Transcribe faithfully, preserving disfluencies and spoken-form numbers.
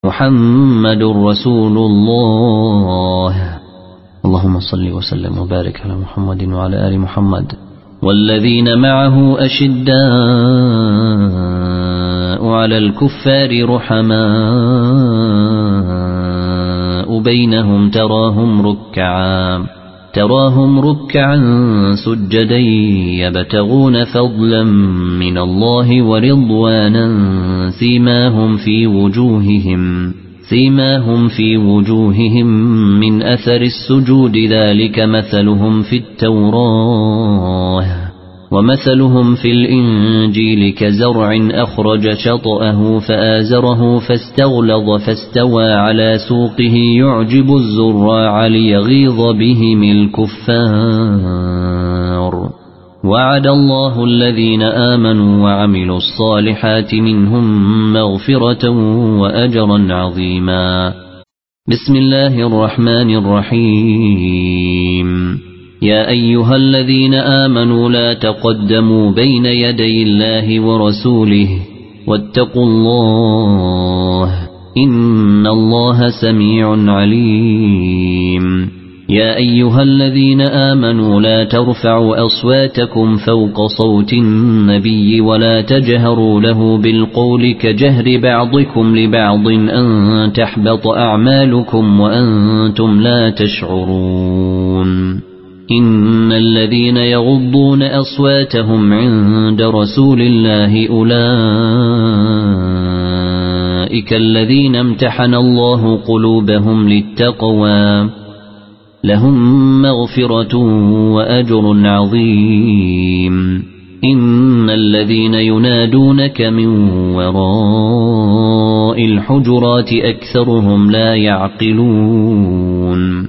محمد رسول الله. اللهم صل وسلم وبارك على محمد وعلى آل محمد. والذين معه أشداء على الكفار رحماء بينهم تراهم ركعا تراهم ركعا سجدا يبتغون فضلا من الله ورضوانا سيماهم في وجوههم سيماهم في وجوههم من أثر السجود ذلك مثلهم في التوراة ومثلهم في الإنجيل كزرع أخرج شطأه فآزره فاستغلظ فاستوى على سوقه يعجب الزراع ليغيظ بهم الكفار. وعد الله الذين آمنوا وعملوا الصالحات منهم مغفرة وأجرا عظيما. بسم الله الرحمن الرحيم. يا أيها الذين آمنوا لا تقدموا بين يدي الله ورسوله واتقوا الله إن الله سميع عليم. يا أيها الذين آمنوا لا ترفعوا أصواتكم فوق صوت النبي ولا تجهروا له بالقول كجهر بعضكم لبعض أن تحبط أعمالكم وأنتم لا تشعرون. إن الذين يغضون أصواتهم عند رسول الله أولئك الذين امتحن الله قلوبهم للتقوى لهم مغفرة وأجر عظيم. إن الذين ينادونك من وراء الحجرات أكثرهم لا يعقلون.